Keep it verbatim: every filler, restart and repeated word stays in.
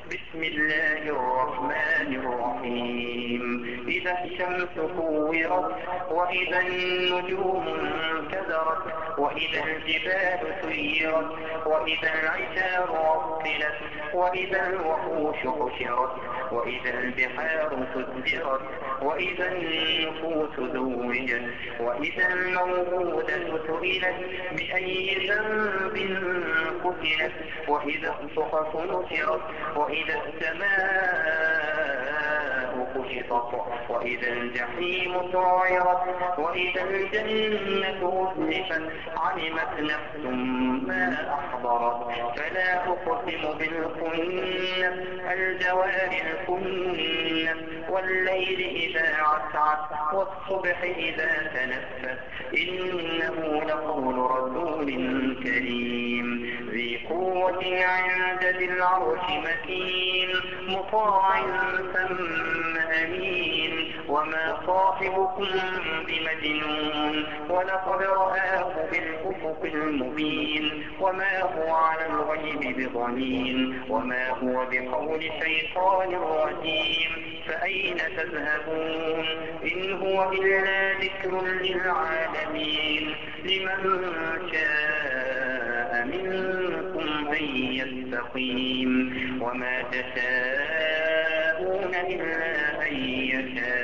بسم الله الرحمن الرحيم. إذا الشمس كورت وإذا النجوم انكدرت وإذا الجبال سيرت وإذا العشار عطلت وإذا الوحوش حشرت وإذا البحار سجرت وإذا النفوس زوجت وإذا الموءودة سئلت بأي ذنب قتلت وإذا الصحف نشرت وإذا السماء كشطت وإذا الجحيم سعرت وإذا الجنة أزلفت علمت نفس ما أحضرت. فلا أقسم بالخنس الجوار الكنس والليل إذا عسعس والصبح إذا تنفس إنه لقول رسول كريم ذي قوة عند ذي العرش مكين مطاع ثم أمين وما صاحبكم بمجنون ولقد رآه بالأفق المبين وما هو على الغيب بضنين وما هو بقول شيطان رجيم. فأين تذهبون إن هو إلا ذكر للعالمين لمن شاء منكم أن يستقيم وما تشاءون إلا أن يشاء